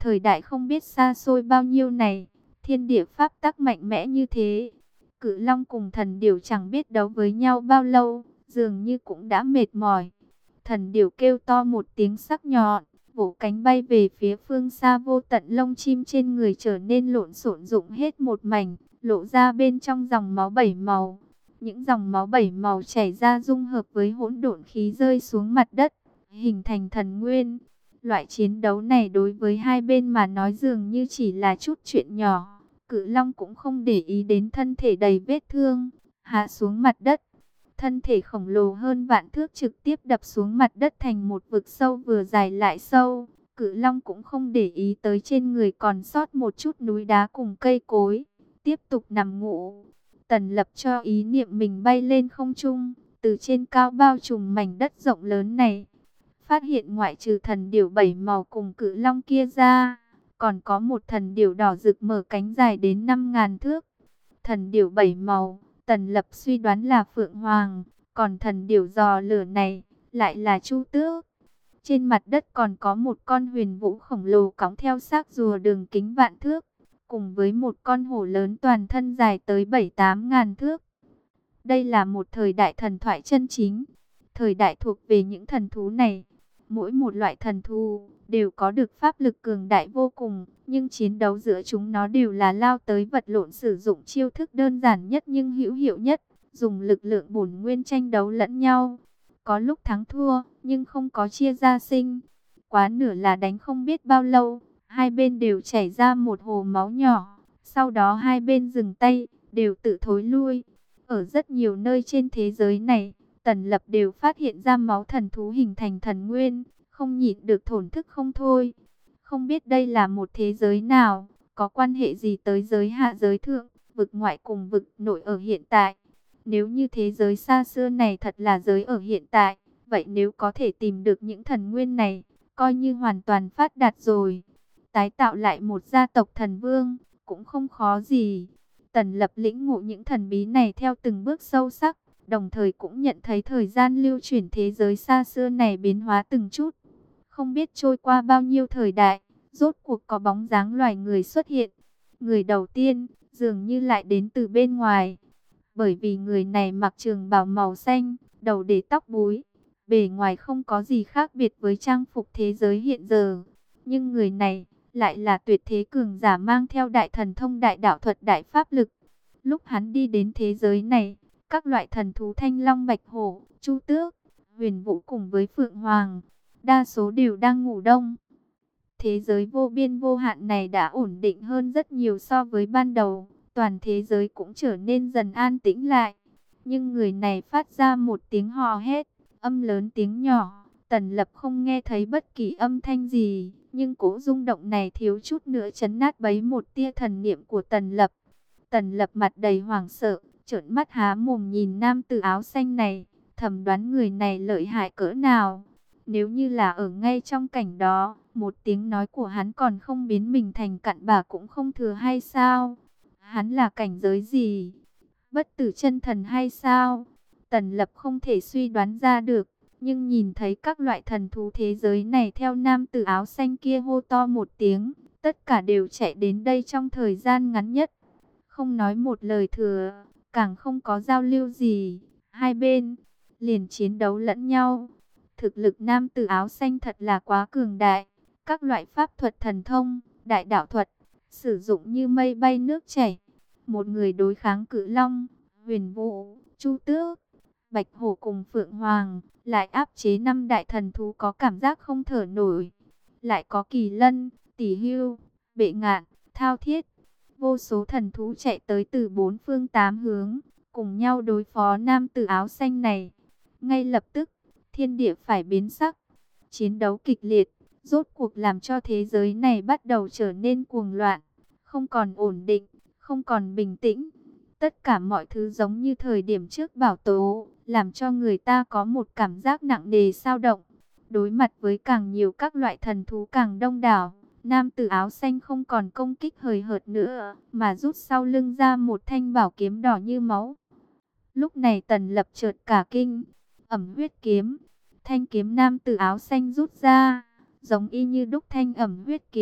Thời đại không biết xa xôi bao nhiêu này, thiên địa pháp tắc mạnh mẽ như thế. Cự long cùng thần điểu chẳng biết đấu với nhau bao lâu, dường như cũng đã mệt mỏi. Thần điểu kêu to một tiếng sắc nhọn, vỗ cánh bay về phía phương xa, vô tận lông chim trên người trở nên lộn xộn rụng hết một mảnh, lộ ra bên trong dòng máu bảy màu. Những dòng máu bảy màu chảy ra dung hợp với hỗn độn khí rơi xuống mặt đất, hình thành thần nguyên. Loại chiến đấu này đối với hai bên mà nói dường như chỉ là chút chuyện nhỏ. Cự long cũng không để ý đến thân thể đầy vết thương, hạ xuống mặt đất. Thân thể khổng lồ hơn vạn thước trực tiếp đập xuống mặt đất thành một vực sâu vừa dài lại sâu. Cự long cũng không để ý tới trên người còn sót một chút núi đá cùng cây cối, tiếp tục nằm ngủ. Tần Lập cho ý niệm mình bay lên không trung, từ trên cao bao trùm mảnh đất rộng lớn này. Phát hiện ngoại trừ thần điểu bảy màu cùng cự long kia ra, còn có một thần điểu đỏ rực mở cánh dài đến năm ngàn thước. Thần điểu bảy màu, Tần Lập suy đoán là Phượng Hoàng, còn thần điểu giò lửa này lại là Chu Tước. Trên mặt đất còn có một con huyền vũ khổng lồ cõng theo xác rùa đường kính vạn thước, cùng với một con hổ lớn toàn thân dài tới bảy tám ngàn thước. Đây là một thời đại thần thoại chân chính, thời đại thuộc về những thần thú này. Mỗi một loại thần thú đều có được pháp lực cường đại vô cùng, nhưng chiến đấu giữa chúng nó đều là lao tới vật lộn, sử dụng chiêu thức đơn giản nhất nhưng hữu hiệu nhất, dùng lực lượng bổn nguyên tranh đấu lẫn nhau. Có lúc thắng thua, nhưng không có chia ra sinh. Quá nửa là đánh không biết bao lâu, hai bên đều chảy ra một hồ máu nhỏ. Sau đó hai bên dừng tay, đều tự thối lui. Ở rất nhiều nơi trên thế giới này, Tần Lập đều phát hiện ra máu thần thú hình thành thần nguyên, không nhịn được thổn thức không thôi. Không biết đây là một thế giới nào, có quan hệ gì tới giới hạ giới thượng, vực ngoại cùng vực nội ở hiện tại. Nếu như thế giới xa xưa này thật là giới ở hiện tại, vậy nếu có thể tìm được những thần nguyên này, coi như hoàn toàn phát đạt rồi. Tái tạo lại một gia tộc thần vương, cũng không khó gì. Tần Lập lĩnh ngộ những thần bí này theo từng bước sâu sắc, đồng thời cũng nhận thấy thời gian lưu chuyển thế giới xa xưa này biến hóa từng chút. Không biết trôi qua bao nhiêu thời đại, rốt cuộc có bóng dáng loài người xuất hiện. Người đầu tiên, dường như lại đến từ bên ngoài. Bởi vì người này mặc trường bào màu xanh, đầu để tóc búi, bề ngoài không có gì khác biệt với trang phục thế giới hiện giờ. Nhưng người này lại là tuyệt thế cường giả mang theo đại thần thông, đại đạo thuật, đại pháp lực. Lúc hắn đi đến thế giới này, các loại thần thú thanh long, bạch hổ, chu tước, huyền vũ cùng với phượng hoàng, đa số đều đang ngủ đông. Thế giới vô biên vô hạn này đã ổn định hơn rất nhiều so với ban đầu. Toàn thế giới cũng trở nên dần an tĩnh lại. Nhưng người này phát ra một tiếng hò hét, âm lớn tiếng nhỏ. Tần Lập không nghe thấy bất kỳ âm thanh gì, nhưng cỗ rung động này thiếu chút nữa chấn nát bấy một tia thần niệm của Tần Lập. Tần Lập mặt đầy hoảng sợ, trợn mắt há mồm nhìn nam tử áo xanh này, thầm đoán người này lợi hại cỡ nào. Nếu như là ở ngay trong cảnh đó, một tiếng nói của hắn còn không biến mình thành cặn bã cũng không thừa hay sao? Hắn là cảnh giới gì? Bất tử chân thần hay sao? Tần Lập không thể suy đoán ra được, nhưng nhìn thấy các loại thần thú thế giới này theo nam tử áo xanh kia hô to một tiếng, tất cả đều chạy đến đây trong thời gian ngắn nhất. Không nói một lời thừa, càng không có giao lưu gì, hai bên liền chiến đấu lẫn nhau. Thực lực nam tử áo xanh thật là quá cường đại, các loại pháp thuật thần thông, đại đạo thuật, sử dụng như mây bay nước chảy. Một người đối kháng cự long, huyền vũ, chu tước, bạch hổ cùng phượng hoàng, lại áp chế năm đại thần thú có cảm giác không thở nổi. Lại có kỳ lân, tỷ hưu, bệ ngạn, thao thiết. Vô số thần thú chạy tới từ bốn phương tám hướng, cùng nhau đối phó nam tử áo xanh này. Ngay lập tức, thiên địa phải biến sắc. Chiến đấu kịch liệt, rốt cuộc làm cho thế giới này bắt đầu trở nên cuồng loạn, không còn ổn định, không còn bình tĩnh. Tất cả mọi thứ giống như thời điểm trước bão tố, làm cho người ta có một cảm giác nặng nề xao động. Đối mặt với càng nhiều các loại thần thú càng đông đảo, nam tử áo xanh không còn công kích hời hợt nữa, mà rút sau lưng ra một thanh bảo kiếm đỏ như máu. Lúc này Tần Lập chợt cả kinh, ẩm huyết kiếm. Thanh kiếm nam tử áo xanh rút ra, giống y như đúc thanh ẩm huyết kiếm,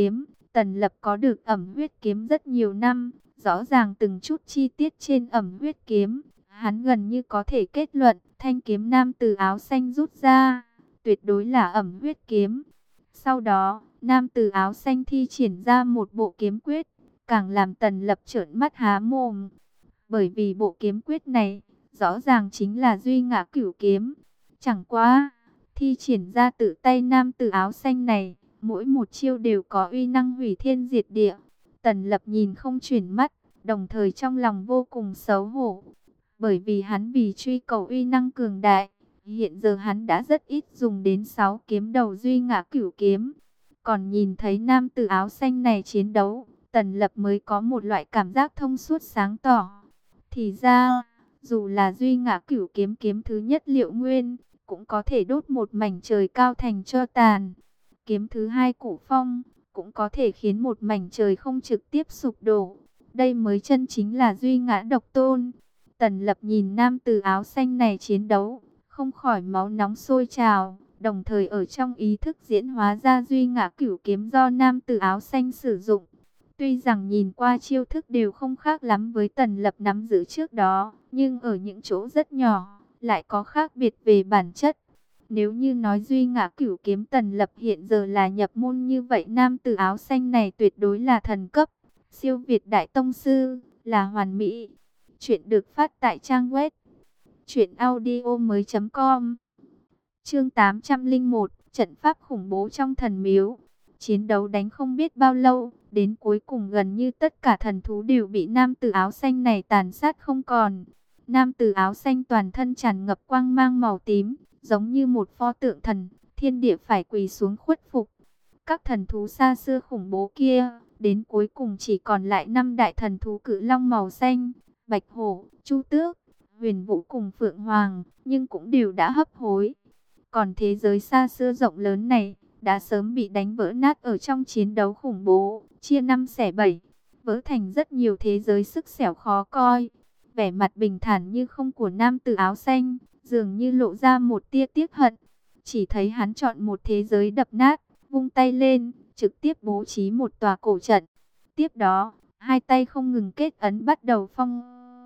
Tần Lập có được ẩm huyết kiếm rất nhiều năm, rõ ràng từng chút chi tiết trên ẩm huyết kiếm, hắn gần như có thể kết luận, thanh kiếm nam tử áo xanh rút ra, tuyệt đối là ẩm huyết kiếm. Sau đó, nam tử áo xanh thi triển ra một bộ kiếm quyết, càng làm Tần Lập trợn mắt há mồm. Bởi vì bộ kiếm quyết này, rõ ràng chính là Duy Ngã Cửu Kiếm. Chẳng qua, thi triển ra tự tay nam tử áo xanh này, mỗi một chiêu đều có uy năng hủy thiên diệt địa. Tần Lập nhìn không chuyển mắt, đồng thời trong lòng vô cùng xấu hổ. Bởi vì hắn vì truy cầu uy năng cường đại, hiện giờ hắn đã rất ít dùng đến sáu kiếm đầu Duy Ngã Cửu Kiếm. Còn nhìn thấy nam tử áo xanh này chiến đấu, Tần Lập mới có một loại cảm giác thông suốt sáng tỏ. Thì ra, dù là Duy Ngã Cửu Kiếm kiếm thứ nhất Liệu Nguyên, cũng có thể đốt một mảnh trời cao thành tro tàn. Kiếm thứ hai Cổ Phong, cũng có thể khiến một mảnh trời không trực tiếp sụp đổ. Đây mới chân chính là Duy Ngã Độc Tôn. Tần Lập nhìn nam tử áo xanh này chiến đấu, không khỏi máu nóng sôi trào, đồng thời ở trong ý thức diễn hóa ra Duy Ngã Cửu Kiếm do nam tử áo xanh sử dụng. Tuy rằng nhìn qua chiêu thức đều không khác lắm với Tần Lập nắm giữ trước đó, nhưng ở những chỗ rất nhỏ, lại có khác biệt về bản chất. Nếu như nói Duy Ngã Cửu Kiếm Tần Lập hiện giờ là nhập môn như vậy, nam tử áo xanh này tuyệt đối là thần cấp, siêu việt đại tông sư, là hoàn mỹ. Chuyện được phát tại trang web truyện audio mới chấm com. Chương tám trăm lẻ một, trận pháp khủng bố trong thần miếu. Chiến đấu đánh không biết bao lâu, đến cuối cùng gần như tất cả thần thú đều bị nam tử áo xanh này tàn sát không còn. Nam tử áo xanh toàn thân tràn ngập quang mang màu tím, giống như một pho tượng thần, thiên địa phải quỳ xuống khuất phục. Các thần thú xa xưa khủng bố kia, đến cuối cùng chỉ còn lại năm đại thần thú cự long màu xanh, bạch hổ, chu tước, huyền vũ cùng phượng hoàng, nhưng cũng đều đã hấp hối. Còn thế giới xa xưa rộng lớn này, đã sớm bị đánh vỡ nát ở trong chiến đấu khủng bố, chia năm xẻ bảy, vỡ thành rất nhiều thế giới sức xẻo khó coi. Vẻ mặt bình thản như không của nam tử áo xanh, dường như lộ ra một tia tiếc hận. Chỉ thấy hắn chọn một thế giới đập nát, vung tay lên, trực tiếp bố trí một tòa cổ trận. Tiếp đó, hai tay không ngừng kết ấn bắt đầu phong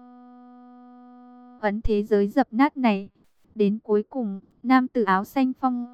ấn thế giới dập nát này. Đến cuối cùng, nam tử áo xanh phong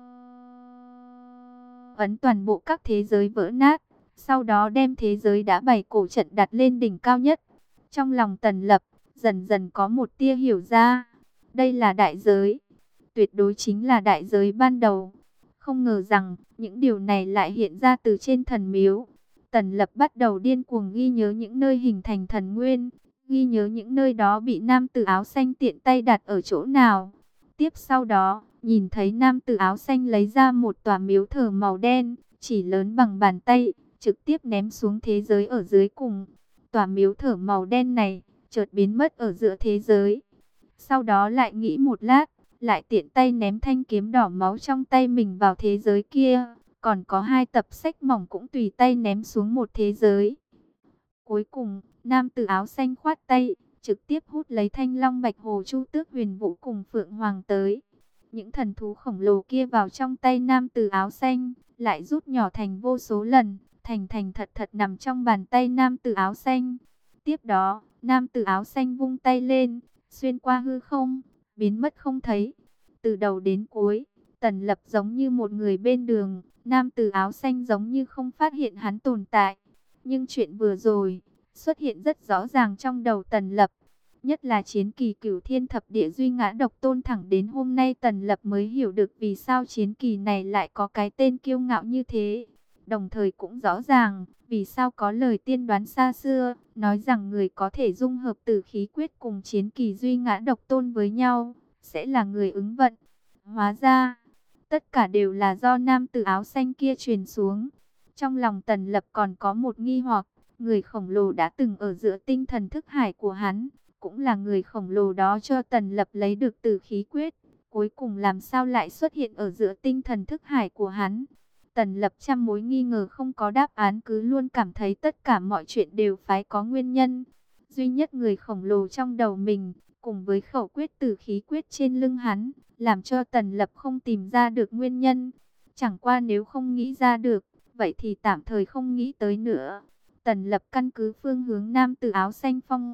ấn toàn bộ các thế giới vỡ nát. Sau đó đem thế giới đã bày cổ trận đặt lên đỉnh cao nhất. Trong lòng Tần Lập, dần dần có một tia hiểu ra. Đây là đại giới. Tuyệt đối chính là đại giới ban đầu. Không ngờ rằng, những điều này lại hiện ra từ trên thần miếu. Tần Lập bắt đầu điên cuồng ghi nhớ những nơi hình thành thần nguyên. Ghi nhớ những nơi đó bị nam tử áo xanh tiện tay đặt ở chỗ nào. Tiếp sau đó, nhìn thấy nam tử áo xanh lấy ra một tòa miếu thờ màu đen, chỉ lớn bằng bàn tay, trực tiếp ném xuống thế giới ở dưới cùng. Tòa miếu thờ màu đen này, chợt biến mất ở giữa thế giới. Sau đó lại nghĩ một lát, lại tiện tay ném thanh kiếm đỏ máu trong tay mình vào thế giới kia. Còn có hai tập sách mỏng cũng tùy tay ném xuống một thế giới. Cuối cùng, nam tử áo xanh khoát tay, trực tiếp hút lấy thanh long bạch hồ chu tước huyền vũ cùng phượng hoàng tới. Những thần thú khổng lồ kia vào trong tay nam tử áo xanh, lại rút nhỏ thành vô số lần, thành thành thật thật nằm trong bàn tay nam tử áo xanh. Tiếp đó, nam tử áo xanh vung tay lên, xuyên qua hư không, biến mất không thấy. Từ đầu đến cuối, Tần Lập giống như một người bên đường, nam tử áo xanh giống như không phát hiện hắn tồn tại. Nhưng chuyện vừa rồi, xuất hiện rất rõ ràng trong đầu Tần Lập. Nhất là chiến kỳ cửu thiên thập địa Duy Ngã Độc Tôn, thẳng đến hôm nay Tần Lập mới hiểu được vì sao chiến kỳ này lại có cái tên kiêu ngạo như thế. Đồng thời cũng rõ ràng vì sao có lời tiên đoán xa xưa, nói rằng người có thể dung hợp tử khí quyết cùng chiến kỳ Duy Ngã Độc Tôn với nhau, sẽ là người ứng vận. Hóa ra, tất cả đều là do nam tử áo xanh kia truyền xuống. Trong lòng Tần Lập còn có một nghi hoặc, người khổng lồ đã từng ở giữa tinh thần thức hải của hắn, cũng là người khổng lồ đó cho Tần Lập lấy được tử khí quyết, cuối cùng làm sao lại xuất hiện ở giữa tinh thần thức hải của hắn. Tần Lập trăm mối nghi ngờ không có đáp án, cứ luôn cảm thấy tất cả mọi chuyện đều phải có nguyên nhân. Duy nhất người khổng lồ trong đầu mình, cùng với khẩu quyết tử khí quyết trên lưng hắn, làm cho Tần Lập không tìm ra được nguyên nhân. Chẳng qua nếu không nghĩ ra được, vậy thì tạm thời không nghĩ tới nữa. Tần Lập căn cứ phương hướng nam từ áo xanh phong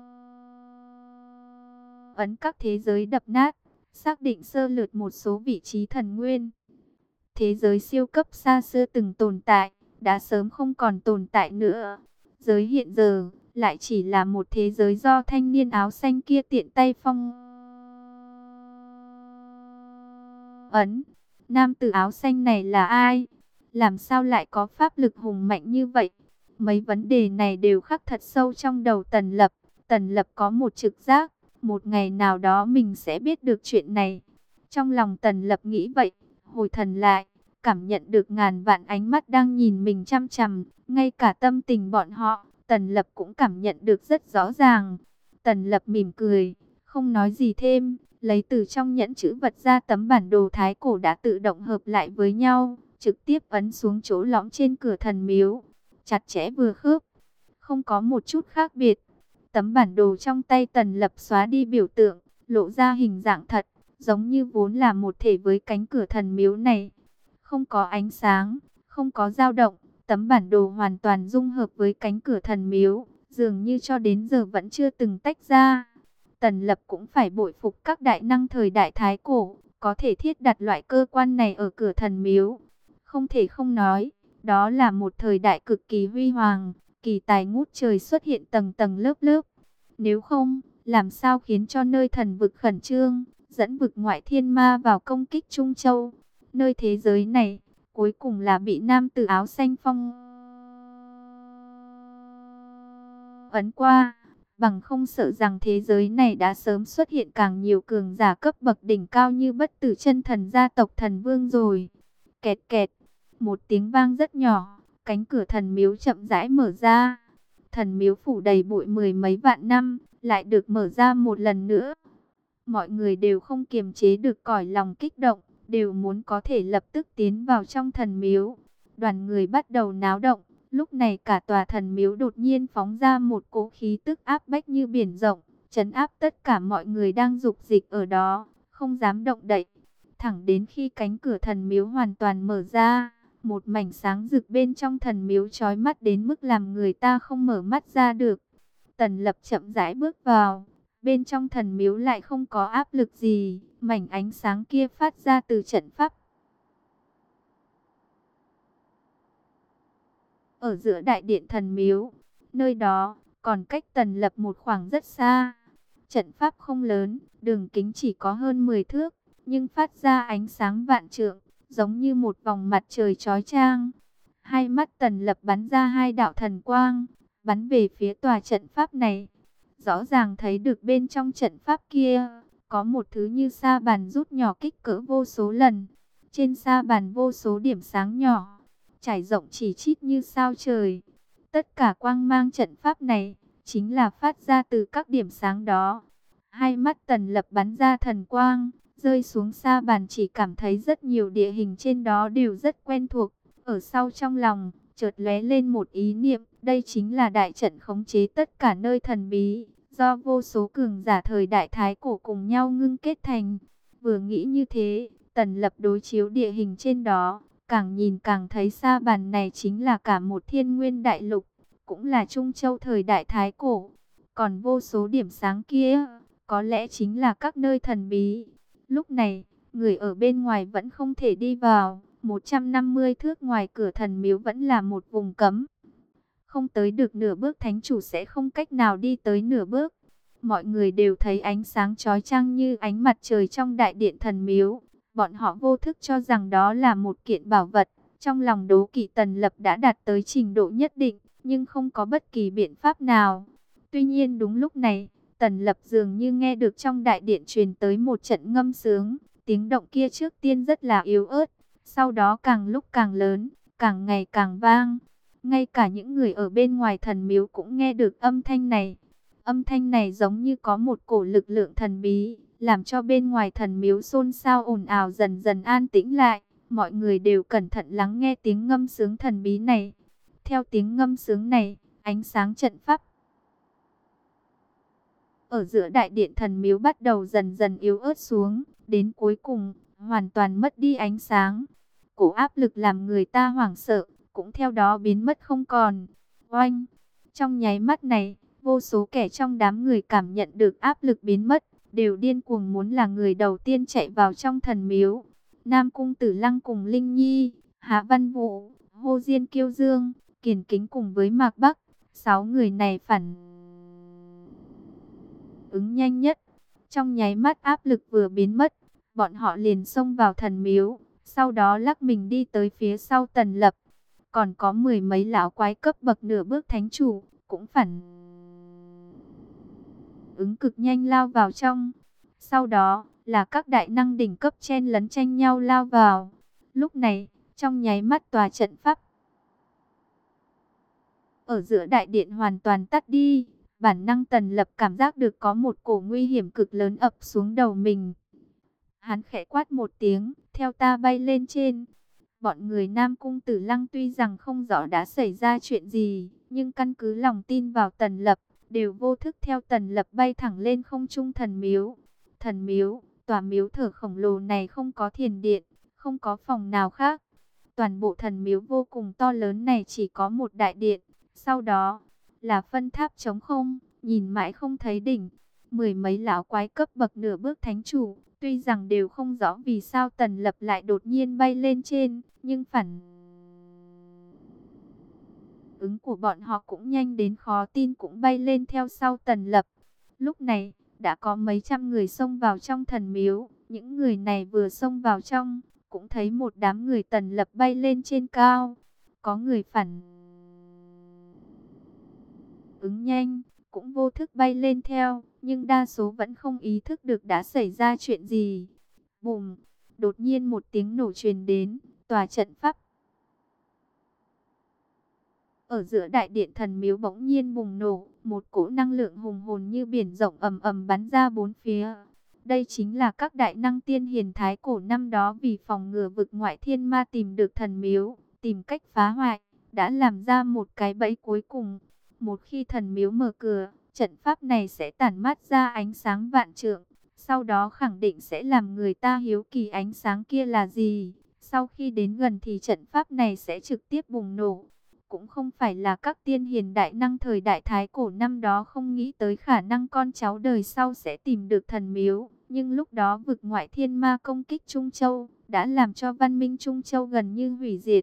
ấn các thế giới đập nát, xác định sơ lược một số vị trí thần nguyên. Thế giới siêu cấp xa xưa từng tồn tại, đã sớm không còn tồn tại nữa. Giới hiện giờ, lại chỉ là một thế giới do thanh niên áo xanh kia tiện tay phong ấn. Nam tử áo xanh này là ai? Làm sao lại có pháp lực hùng mạnh như vậy? Mấy vấn đề này đều khắc thật sâu trong đầu Tần Lập. Tần Lập có một trực giác, một ngày nào đó mình sẽ biết được chuyện này. Trong lòng Tần Lập nghĩ vậy, hồi thần lại, cảm nhận được ngàn vạn ánh mắt đang nhìn mình chăm chằm, ngay cả tâm tình bọn họ, Tần Lập cũng cảm nhận được rất rõ ràng. Tần Lập mỉm cười, không nói gì thêm, lấy từ trong nhẫn chữ vật ra tấm bản đồ thái cổ đã tự động hợp lại với nhau, trực tiếp ấn xuống chỗ lõm trên cửa thần miếu, chặt chẽ vừa khớp, không có một chút khác biệt. Tấm bản đồ trong tay Tần Lập xóa đi biểu tượng, lộ ra hình dạng thật, giống như vốn là một thể với cánh cửa thần miếu này. Không có ánh sáng, không có dao động, tấm bản đồ hoàn toàn dung hợp với cánh cửa thần miếu, dường như cho đến giờ vẫn chưa từng tách ra. Tần Lập cũng phải bội phục các đại năng thời đại thái cổ, có thể thiết đặt loại cơ quan này ở cửa thần miếu. Không thể không nói, đó là một thời đại cực kỳ huy hoàng, kỳ tài ngút trời xuất hiện tầng tầng lớp lớp. Nếu không, làm sao khiến cho nơi thần vực khẩn trương, dẫn vực ngoại thiên ma vào công kích Trung Châu. Nơi thế giới này, cuối cùng là bị nam tử áo xanh phong ấn qua. Bằng không sợ rằng thế giới này đã sớm xuất hiện càng nhiều cường giả cấp bậc đỉnh cao như bất tử chân thần gia tộc thần vương rồi. Kẹt kẹt, một tiếng vang rất nhỏ, cánh cửa thần miếu chậm rãi mở ra. Thần miếu phủ đầy bụi mười mấy vạn năm, lại được mở ra một lần nữa. Mọi người đều không kiềm chế được cõi lòng kích động, đều muốn có thể lập tức tiến vào trong thần miếu. Đoàn người bắt đầu náo động, lúc này cả tòa thần miếu đột nhiên phóng ra một cỗ khí tức áp bách như biển rộng, trấn áp tất cả mọi người đang dục dịch ở đó, không dám động đậy. Thẳng đến khi cánh cửa thần miếu hoàn toàn mở ra, một mảnh sáng rực bên trong thần miếu chói mắt đến mức làm người ta không mở mắt ra được. Tần Lập chậm rãi bước vào, bên trong thần miếu lại không có áp lực gì, mảnh ánh sáng kia phát ra từ trận pháp. Ở giữa đại điện thần miếu, nơi đó còn cách Tần Lập một khoảng rất xa. Trận pháp không lớn, đường kính chỉ có hơn mười thước, nhưng phát ra ánh sáng vạn trượng, giống như một vòng mặt trời chói chang. Hai mắt Tần Lập bắn ra hai đạo thần quang, bắn về phía tòa trận pháp này. Rõ ràng thấy được bên trong trận pháp kia, có một thứ như sa bàn rút nhỏ kích cỡ vô số lần. Trên sa bàn vô số điểm sáng nhỏ, trải rộng chỉ chít như sao trời. Tất cả quang mang trận pháp này, chính là phát ra từ các điểm sáng đó. Hai mắt Tần Lập bắn ra thần quang, rơi xuống sa bàn chỉ cảm thấy rất nhiều địa hình trên đó đều rất quen thuộc. Ở sau trong lòng, chợt lóe lên một ý niệm, đây chính là đại trận khống chế tất cả nơi thần bí, do vô số cường giả thời đại thái cổ cùng nhau ngưng kết thành. Vừa nghĩ như thế, Tần Lập đối chiếu địa hình trên đó, càng nhìn càng thấy sa bàn này chính là cả một thiên nguyên đại lục, cũng là Trung Châu thời đại thái cổ. Còn vô số điểm sáng kia, có lẽ chính là các nơi thần bí. Lúc này, người ở bên ngoài vẫn không thể đi vào, một trăm năm mươi thước ngoài cửa thần miếu vẫn là một vùng cấm. Không tới được nửa bước thánh chủ sẽ không cách nào đi tới nửa bước. Mọi người đều thấy ánh sáng chói chang như ánh mặt trời trong đại điện thần miếu. Bọn họ vô thức cho rằng đó là một kiện bảo vật. Trong lòng đố kỵ Tần Lập đã đạt tới trình độ nhất định, nhưng không có bất kỳ biện pháp nào. Tuy nhiên đúng lúc này, Tần Lập dường như nghe được trong đại điện truyền tới một trận ngâm sướng. Tiếng động kia trước tiên rất là yếu ớt, sau đó càng lúc càng lớn, càng ngày càng vang. Ngay cả những người ở bên ngoài thần miếu cũng nghe được âm thanh này. Âm thanh này giống như có một cổ lực lượng thần bí, làm cho bên ngoài thần miếu xôn xao ồn ào dần dần an tĩnh lại. Mọi người đều cẩn thận lắng nghe tiếng ngâm sướng thần bí này. Theo tiếng ngâm sướng này, ánh sáng trận pháp ở giữa đại điện thần miếu bắt đầu dần dần yếu ớt xuống, đến cuối cùng, hoàn toàn mất đi ánh sáng. Cổ áp lực làm người ta hoảng sợ, cũng theo đó biến mất không còn. Oanh! Trong nháy mắt này, vô số kẻ trong đám người cảm nhận được áp lực biến mất, đều điên cuồng muốn là người đầu tiên chạy vào trong thần miếu. Nam Cung Tử Lăng cùng Linh Nhi, Hạ Văn Vũ, Hồ Diên Kiêu Dương, Kiền Kính cùng với Mạc Bắc, sáu người này phản ứng nhanh nhất. Trong nháy mắt áp lực vừa biến mất, bọn họ liền xông vào thần miếu, sau đó lắc mình đi tới phía sau Tần Lập. Còn có mười mấy lão quái cấp bậc nửa bước thánh chủ, cũng phản ứng cực nhanh lao vào trong. Sau đó là các đại năng đỉnh cấp chen lấn tranh nhau lao vào. Lúc này, trong nháy mắt tòa trận pháp ở giữa đại điện hoàn toàn tắt đi. Bản năng Tần Lập cảm giác được có một cổ nguy hiểm cực lớn ập xuống đầu mình. Hắn khẽ quát một tiếng, theo ta bay lên trên. Bọn người Nam Cung Tử Lăng tuy rằng không rõ đã xảy ra chuyện gì, nhưng căn cứ lòng tin vào Tần Lập, đều vô thức theo Tần Lập bay thẳng lên không trung thần miếu. Thần miếu, tòa miếu thờ khổng lồ này không có thiền điện, không có phòng nào khác. Toàn bộ thần miếu vô cùng to lớn này chỉ có một đại điện, sau đó là phân tháp trống không, nhìn mãi không thấy đỉnh. Mười mấy lão quái cấp bậc nửa bước thánh chủ, tuy rằng đều không rõ vì sao Tần Lập lại đột nhiên bay lên trên, nhưng phản ứng của bọn họ cũng nhanh đến khó tin, cũng bay lên theo sau Tần Lập. Lúc này, đã có mấy trăm người xông vào trong thần miếu. Những người này vừa xông vào trong, cũng thấy một đám người Tần Lập bay lên trên cao. Có người phản ứng nhanh, cũng vô thức bay lên theo, nhưng đa số vẫn không ý thức được đã xảy ra chuyện gì. Bùm! Đột nhiên một tiếng nổ truyền đến, tòa trận pháp ở giữa đại điện thần miếu bỗng nhiên bùng nổ, một cỗ năng lượng hùng hồn như biển rộng ầm ầm bắn ra bốn phía. Đây chính là các đại năng tiên hiền thái cổ năm đó vì phòng ngừa vực ngoại thiên ma tìm được thần miếu, tìm cách phá hoại, đã làm ra một cái bẫy cuối cùng. Một khi thần miếu mở cửa, trận pháp này sẽ tản mát ra ánh sáng vạn trượng, sau đó khẳng định sẽ làm người ta hiếu kỳ ánh sáng kia là gì. Sau khi đến gần thì trận pháp này sẽ trực tiếp bùng nổ. Cũng không phải là các tiên hiền đại năng thời đại thái cổ năm đó không nghĩ tới khả năng con cháu đời sau sẽ tìm được thần miếu. Nhưng lúc đó vực ngoại thiên ma công kích Trung Châu, đã làm cho văn minh Trung Châu gần như hủy diệt.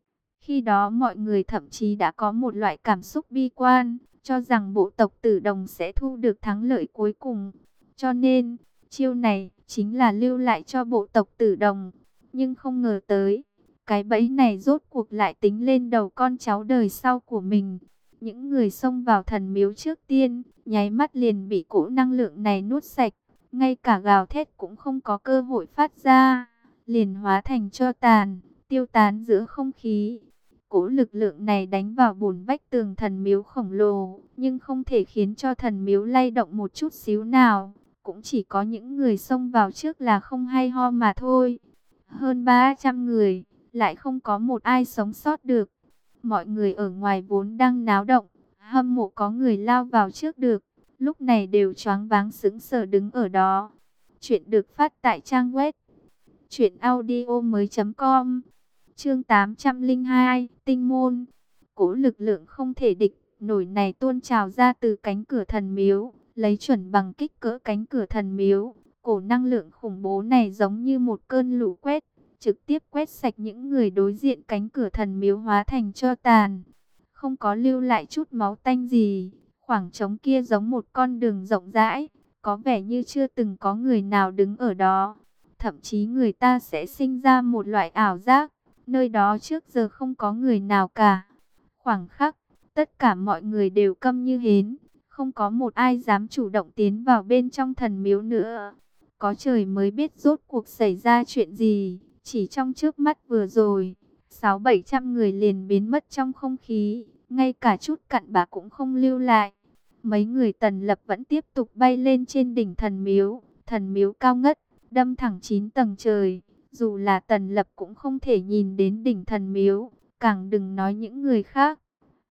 Khi đó mọi người thậm chí đã có một loại cảm xúc bi quan, cho rằng bộ tộc Tử Đồng sẽ thu được thắng lợi cuối cùng. Cho nên, chiêu này chính là lưu lại cho bộ tộc Tử Đồng. Nhưng không ngờ tới, cái bẫy này rốt cuộc lại tính lên đầu con cháu đời sau của mình. Những người xông vào thần miếu trước tiên, nháy mắt liền bị cỗ năng lượng này nuốt sạch. Ngay cả gào thét cũng không có cơ hội phát ra, liền hóa thành tro tàn, tiêu tán giữa không khí. Cỗ lực lượng này đánh vào bùn vách tường thần miếu khổng lồ, nhưng không thể khiến cho thần miếu lay động một chút xíu nào. Cũng chỉ có những người xông vào trước là không hay ho mà thôi. Hơn ba trăm người, lại không có một ai sống sót được. Mọi người ở ngoài vốn đang náo động, hâm mộ có người lao vào trước được, lúc này đều choáng váng sững sờ đứng ở đó. Chuyện được phát tại trang web truyện audio mới chấm com. Chương tám trăm lẻ hai, Tinh môn. Cỗ lực lượng không thể địch nổi này tuôn trào ra từ cánh cửa thần miếu, lấy chuẩn bằng kích cỡ cánh cửa thần miếu. Cổ năng lượng khủng bố này giống như một cơn lũ quét, trực tiếp quét sạch những người đối diện cánh cửa thần miếu, hóa thành tro tàn, không có lưu lại chút máu tanh gì. Khoảng trống kia giống một con đường rộng rãi, có vẻ như chưa từng có người nào đứng ở đó. Thậm chí người ta sẽ sinh ra một loại ảo giác, nơi đó trước giờ không có người nào cả. Khoảng khắc, tất cả mọi người đều câm như hến, không có một ai dám chủ động tiến vào bên trong thần miếu nữa. Có trời mới biết rốt cuộc xảy ra chuyện gì. Chỉ trong chớp mắt vừa rồi, sáu bảy trăm người liền biến mất trong không khí, ngay cả chút cặn bã cũng không lưu lại. Mấy người Tần Lập vẫn tiếp tục bay lên trên đỉnh thần miếu. Thần miếu cao ngất, đâm thẳng chín tầng trời. Dù là Tần Lập cũng không thể nhìn đến đỉnh thần miếu, càng đừng nói những người khác.